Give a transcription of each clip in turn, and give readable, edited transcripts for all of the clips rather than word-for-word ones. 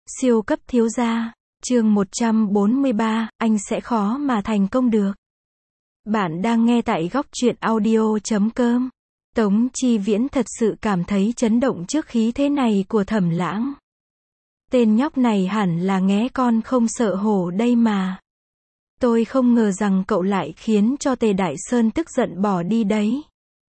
Siêu cấp thiếu gia, chương 143, anh sẽ khó mà thành công được. Bạn đang nghe tại góc truyện audio.com. Tống Chi Viễn thật sự cảm thấy chấn động trước khí thế này của Thẩm Lãng. Tên nhóc này hẳn là nghé con không sợ hổ đây mà. Tôi không ngờ rằng cậu lại khiến cho Tề Đại Sơn tức giận bỏ đi đấy.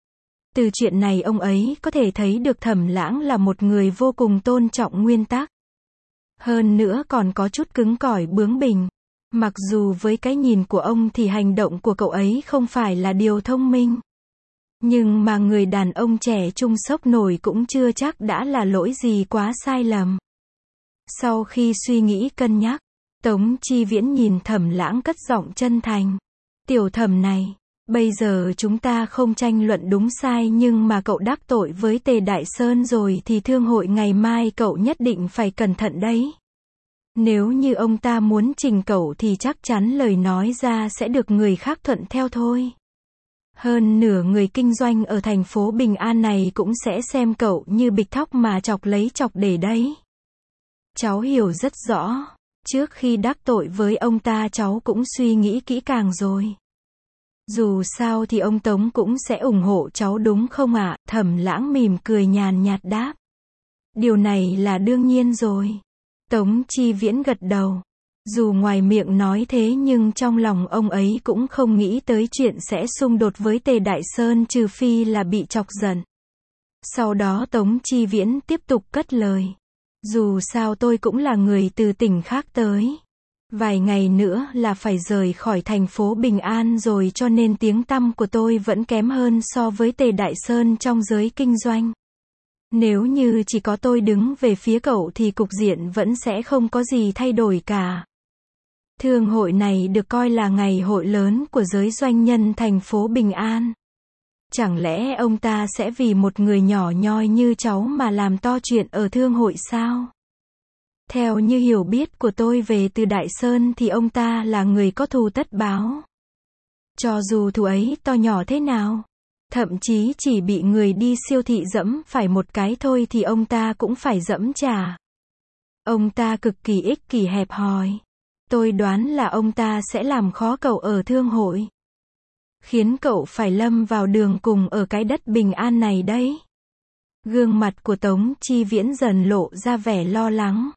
Từ chuyện này ông ấy có thể thấy được Thẩm Lãng là một người vô cùng tôn trọng nguyên tắc. Hơn nữa còn có chút cứng cỏi bướng bỉnh. Mặc dù với cái nhìn của ông thì hành động của cậu ấy không phải là điều thông minh. Nhưng mà người đàn ông trẻ trung sốc nổi cũng chưa chắc đã là lỗi gì quá sai lầm. Sau khi suy nghĩ cân nhắc, Tống Chi Viễn nhìn Thẩm Lãng cất giọng chân thành. Tiểu Thẩm này, bây giờ chúng ta không tranh luận đúng sai nhưng mà cậu đắc tội với Tề Đại Sơn rồi thì thương hội ngày mai cậu nhất định phải cẩn thận đấy. Nếu như ông ta muốn trình cậu thì chắc chắn lời nói ra sẽ được người khác thuận theo thôi. Hơn nửa người kinh doanh ở thành phố Bình An này cũng sẽ xem cậu như bịch thóc mà chọc lấy chọc để đấy. Cháu hiểu rất rõ. Trước khi đắc tội với ông ta cháu cũng suy nghĩ kỹ càng rồi. Dù sao thì ông Tống cũng sẽ ủng hộ cháu đúng không ạ? Thẩm Lãng mỉm cười nhàn nhạt đáp. Điều này là đương nhiên rồi. Tống Chi Viễn gật đầu. Dù ngoài miệng nói thế nhưng trong lòng ông ấy cũng không nghĩ tới chuyện sẽ xung đột với Tề Đại Sơn trừ phi là bị chọc giận. Sau đó Tống Chi Viễn tiếp tục cất lời. Dù sao tôi cũng là người từ tỉnh khác tới. Vài ngày nữa là phải rời khỏi thành phố Bình An rồi cho nên tiếng tăm của tôi vẫn kém hơn so với Tề Đại Sơn trong giới kinh doanh. Nếu như chỉ có tôi đứng về phía cậu thì cục diện vẫn sẽ không có gì thay đổi cả. Thương hội này được coi là ngày hội lớn của giới doanh nhân thành phố Bình An. Chẳng lẽ ông ta sẽ vì một người nhỏ nhoi như cháu mà làm to chuyện ở thương hội sao? Theo như hiểu biết của tôi về Từ Đại Sơn thì ông ta là người có thù tất báo. Cho dù thù ấy to nhỏ thế nào, thậm chí chỉ bị người đi siêu thị giẫm phải một cái thôi thì ông ta cũng phải giẫm trả. Ông ta cực kỳ ích kỷ hẹp hòi. Tôi đoán là ông ta sẽ làm khó cậu ở thương hội. Khiến cậu phải lâm vào đường cùng ở cái đất Bình An này đấy. Gương mặt của Tống Chi Viễn dần lộ ra vẻ lo lắng.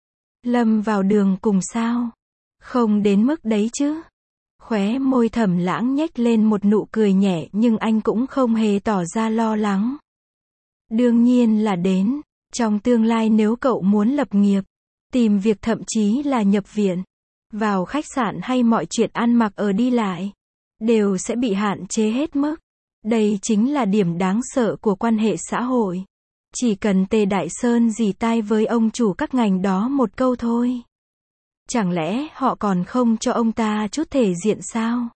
Lâm vào đường cùng sao? Không đến mức đấy chứ. Khóe môi Thẩm Lãng nhếch lên một nụ cười nhẹ nhưng anh cũng không hề tỏ ra lo lắng. Đương nhiên là đến. Trong tương lai nếu cậu muốn lập nghiệp, tìm việc thậm chí là nhập viện, vào khách sạn hay mọi chuyện ăn mặc ở đi lại, đều sẽ bị hạn chế hết mức. Đây chính là điểm đáng sợ của quan hệ xã hội. Chỉ cần Tề Đại Sơn rỉ tai với ông chủ các ngành đó một câu thôi. Chẳng lẽ họ còn không cho ông ta chút thể diện sao?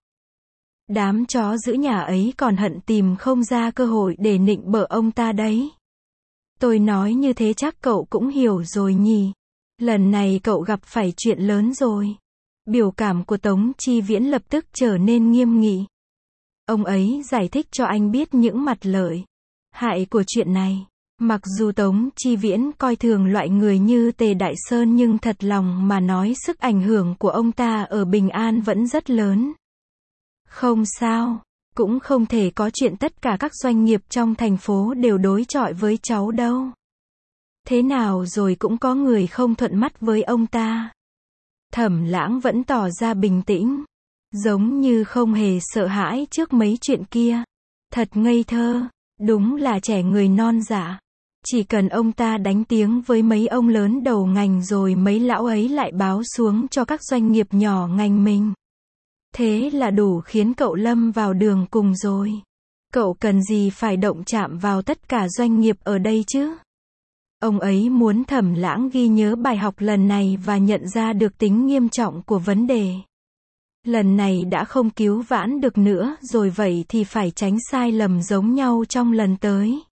Đám chó giữ nhà ấy còn hận tìm không ra cơ hội để nịnh bợ ông ta đấy. Tôi nói như thế chắc cậu cũng hiểu rồi nhỉ. Lần này cậu gặp phải chuyện lớn rồi. Biểu cảm của Tống Chi Viễn lập tức trở nên nghiêm nghị. Ông ấy giải thích cho anh biết những mặt lợi, hại của chuyện này. Mặc dù Tống Chi Viễn coi thường loại người như Tề Đại Sơn nhưng thật lòng mà nói sức ảnh hưởng của ông ta ở Bình An vẫn rất lớn. Không sao, cũng không thể có chuyện tất cả các doanh nghiệp trong thành phố đều đối chọi với cháu đâu. Thế nào rồi cũng có người không thuận mắt với ông ta. Thẩm Lãng vẫn tỏ ra bình tĩnh, giống như không hề sợ hãi trước mấy chuyện kia. Thật ngây thơ, đúng là trẻ người non dạ. Chỉ cần ông ta đánh tiếng với mấy ông lớn đầu ngành rồi mấy lão ấy lại báo xuống cho các doanh nghiệp nhỏ ngành mình. Thế là đủ khiến cậu lâm vào đường cùng rồi. Cậu cần gì phải động chạm vào tất cả doanh nghiệp ở đây chứ? Ông ấy muốn Thẩm Lãng ghi nhớ bài học lần này và nhận ra được tính nghiêm trọng của vấn đề. Lần này đã không cứu vãn được nữa rồi vậy thì phải tránh sai lầm giống nhau trong lần tới.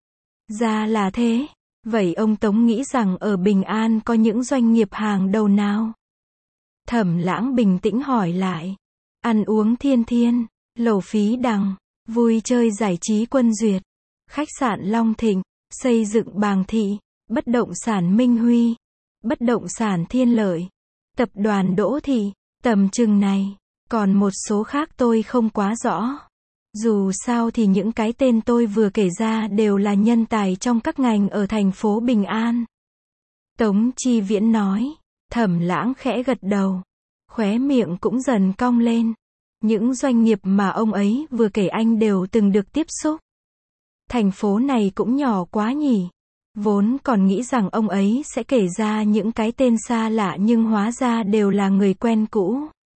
Ra là thế. Vậy ông Tống nghĩ rằng ở Bình An có những doanh nghiệp hàng đầu nào? Thẩm Lãng bình tĩnh hỏi lại. Ăn uống Thiên Thiên, lẩu Phí Đằng, vui chơi giải trí Quân Duyệt, khách sạn Long Thịnh, xây dựng Bàng Thị, bất động sản Minh Huy. bất động sản Thiên Lợi, tập đoàn Đỗ Thị, tầm chừng này. Còn một số khác tôi không quá rõ. Dù sao thì những cái tên tôi vừa kể ra đều là nhân tài trong các ngành ở thành phố Bình An. Tống Chi Viễn nói. Thẩm Lãng khẽ gật đầu. Khóe miệng cũng dần cong lên. Những doanh nghiệp mà ông ấy vừa kể anh đều từng được tiếp xúc. Thành phố này cũng nhỏ quá nhỉ. Vốn còn nghĩ rằng ông ấy sẽ kể ra những cái tên xa lạ nhưng hóa ra đều là người quen cũ.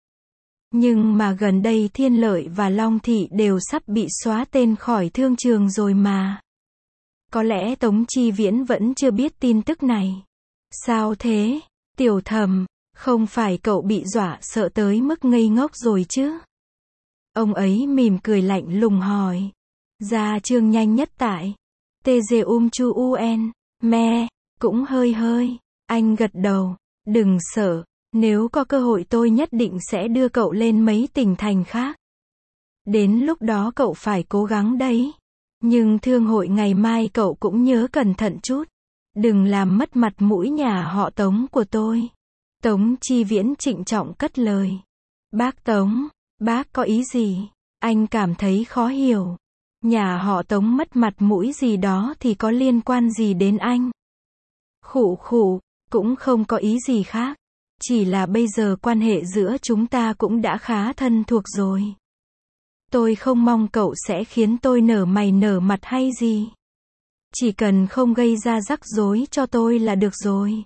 Nhưng mà gần đây Thiên Lợi và Long Thị đều sắp bị xóa tên khỏi thương trường rồi mà. Có lẽ Tống Chi Viễn vẫn chưa biết tin tức này. Sao thế? Tiểu Thẩm, không phải cậu bị dọa sợ tới mức ngây ngốc rồi chứ? Ông ấy mỉm cười lạnh lùng hỏi. Gia chương nhanh nhất tại. TG Chu UN, me, cũng hơi. Anh gật đầu. Đừng sợ, nếu có cơ hội tôi nhất định sẽ đưa cậu lên mấy tỉnh thành khác. Đến lúc đó cậu phải cố gắng đấy. Nhưng thương hội ngày mai cậu cũng nhớ cẩn thận chút. Đừng làm mất mặt mũi nhà họ Tống của tôi. Tống Chi Viễn trịnh trọng cất lời. Bác Tống, bác có ý gì? Anh cảm thấy khó hiểu. Nhà họ Tống mất mặt mũi gì đó thì có liên quan gì đến anh? Khụ, cũng không có ý gì khác. Chỉ là bây giờ quan hệ giữa chúng ta cũng đã khá thân thuộc rồi. Tôi không mong cậu sẽ khiến tôi nở mày nở mặt hay gì. Chỉ cần không gây ra rắc rối cho tôi là được rồi.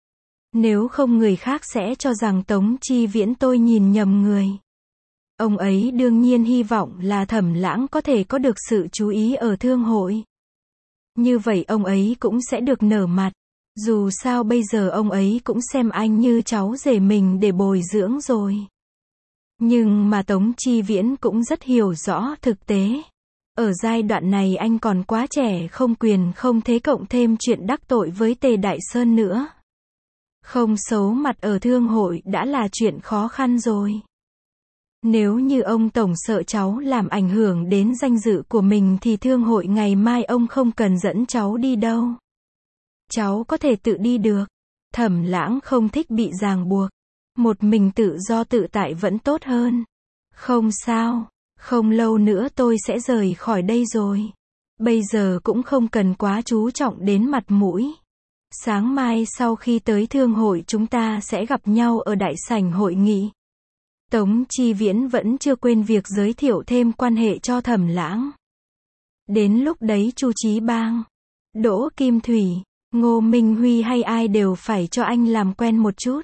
Nếu không người khác sẽ cho rằng Tống Chi Viễn tôi nhìn nhầm người. Ông ấy đương nhiên hy vọng là Thẩm Lãng có thể có được sự chú ý ở thương hội. Như vậy ông ấy cũng sẽ được nở mặt. Dù sao bây giờ ông ấy cũng xem anh như cháu rể mình để bồi dưỡng rồi. Nhưng mà Tống Chi Viễn cũng rất hiểu rõ thực tế. Ở giai đoạn này anh còn quá trẻ, không quyền không thế, cộng thêm chuyện đắc tội với Tề Đại Sơn nữa. Không xấu mặt ở thương hội đã là chuyện khó khăn rồi. Nếu như ông tổng sợ cháu làm ảnh hưởng đến danh dự của mình thì thương hội ngày mai ông không cần dẫn cháu đi đâu. Cháu có thể tự đi được. Thẩm Lãng không thích bị ràng buộc. Một mình tự do tự tại vẫn tốt hơn. Không sao, không lâu nữa tôi sẽ rời khỏi đây rồi. Bây giờ cũng không cần quá chú trọng đến mặt mũi. Sáng mai sau khi tới thương hội chúng ta sẽ gặp nhau ở đại sảnh hội nghị. Tống Chi Viễn vẫn chưa quên việc giới thiệu thêm quan hệ cho Thẩm Lãng. Đến lúc đấy Chu Chí Bang, Đỗ Kim Thủy, Ngô Minh Huy hay ai đều phải cho anh làm quen một chút.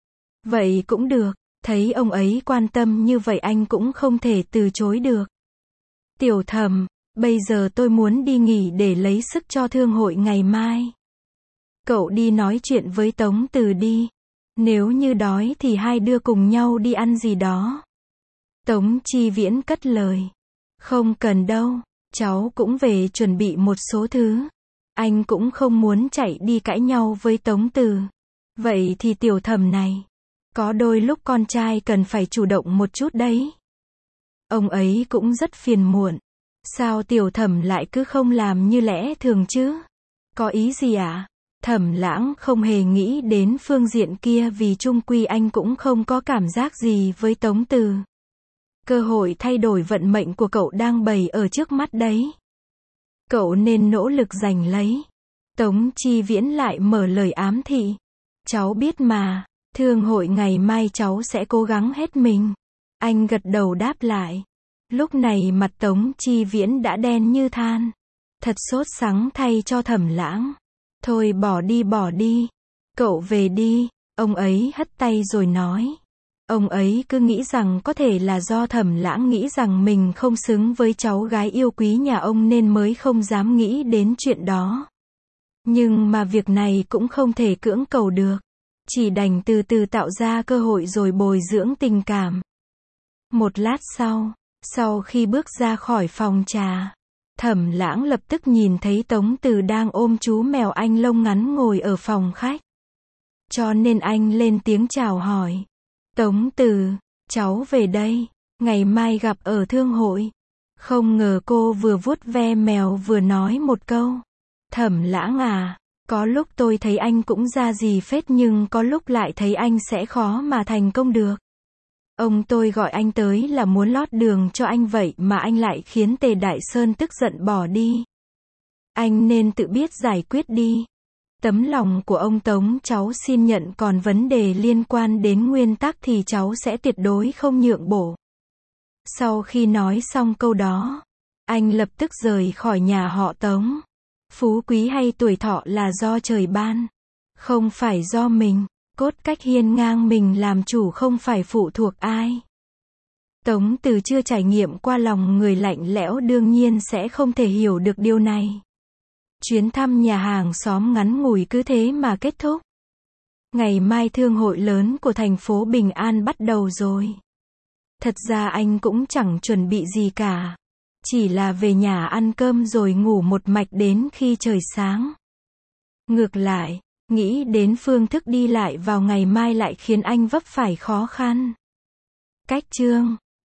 Vậy cũng được, thấy ông ấy quan tâm như vậy anh cũng không thể từ chối được. Tiểu Thẩm, bây giờ tôi muốn đi nghỉ để lấy sức cho thương hội ngày mai. Cậu đi nói chuyện với Tống Từ đi. Nếu như đói thì hai đứa cùng nhau đi ăn gì đó. Tống Chi Viễn cất lời. Không cần đâu, cháu cũng về chuẩn bị một số thứ. Anh cũng không muốn chạy đi cãi nhau với Tống Từ. Vậy thì Tiểu Thẩm này, có đôi lúc con trai cần phải chủ động một chút đấy. Ông ấy cũng rất phiền muộn. Sao Tiểu Thẩm lại cứ không làm như lẽ thường chứ? Có ý gì ạ? Thẩm Lãng không hề nghĩ đến phương diện kia vì chung quy anh cũng không có cảm giác gì với Tống Từ. Cơ hội thay đổi vận mệnh của cậu đang bày ở trước mắt đấy. Cậu nên nỗ lực giành lấy. Tống Chi Viễn lại mở lời ám thị. Cháu biết mà, thương hội ngày mai cháu sẽ cố gắng hết mình. Anh gật đầu đáp lại. Lúc này mặt Tống Chi Viễn đã đen như than. Thật sốt sắng thay cho Thẩm Lãng. Thôi bỏ đi. Cậu về đi. Ông ấy hất tay rồi nói. Ông ấy cứ nghĩ rằng có thể là do Thẩm Lãng nghĩ rằng mình không xứng với cháu gái yêu quý nhà ông nên mới không dám nghĩ đến chuyện đó. Nhưng mà việc này cũng không thể cưỡng cầu được. Chỉ đành từ từ tạo ra cơ hội rồi bồi dưỡng tình cảm. Một lát sau khi bước ra khỏi phòng trà, Thẩm Lãng lập tức nhìn thấy Tống Từ đang ôm chú mèo Anh lông ngắn ngồi ở phòng khách. Cho nên anh lên tiếng chào hỏi. Tống Từ, cháu về đây, ngày mai gặp ở thương hội. Không ngờ cô vừa vuốt ve mèo vừa nói một câu. Thẩm Lãng à, Có lúc tôi thấy anh cũng ra gì phết nhưng có lúc lại thấy anh sẽ khó mà thành công được. Ông tôi gọi anh tới là muốn lót đường cho anh vậy mà anh lại khiến Tề Đại Sơn tức giận bỏ đi. Anh nên tự biết giải quyết đi. Tấm lòng của ông Tống cháu xin nhận, còn vấn đề liên quan đến nguyên tắc thì cháu sẽ tuyệt đối không nhượng bộ. Sau khi nói xong câu đó, anh lập tức rời khỏi nhà họ Tống. Phú quý hay tuổi thọ là do trời ban, không phải do mình. Cốt cách hiên ngang mình làm chủ, không phải phụ thuộc ai. Tống Từ chưa trải nghiệm qua lòng người lạnh lẽo đương nhiên sẽ không thể hiểu được điều này. Chuyến thăm nhà hàng xóm ngắn ngủi cứ thế mà kết thúc. Ngày mai thương hội lớn của thành phố Bình An bắt đầu rồi. Thật ra anh cũng chẳng chuẩn bị gì cả. Chỉ là về nhà ăn cơm rồi ngủ một mạch đến khi trời sáng. Ngược lại, nghĩ đến phương thức đi lại vào ngày mai lại khiến anh vấp phải khó khăn. Cách chương